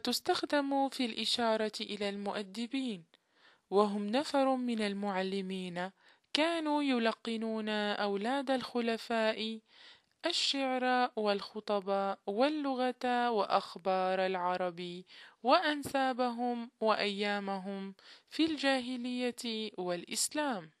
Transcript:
تستخدم في الإشارة إلى المؤدبين، وهم نفر من المعلمين كانوا يلقنون أولاد الخلفاء الشعر والخطب واللغة وأخبار العرب وأنسابهم وأيامهم في الجاهلية والإسلام.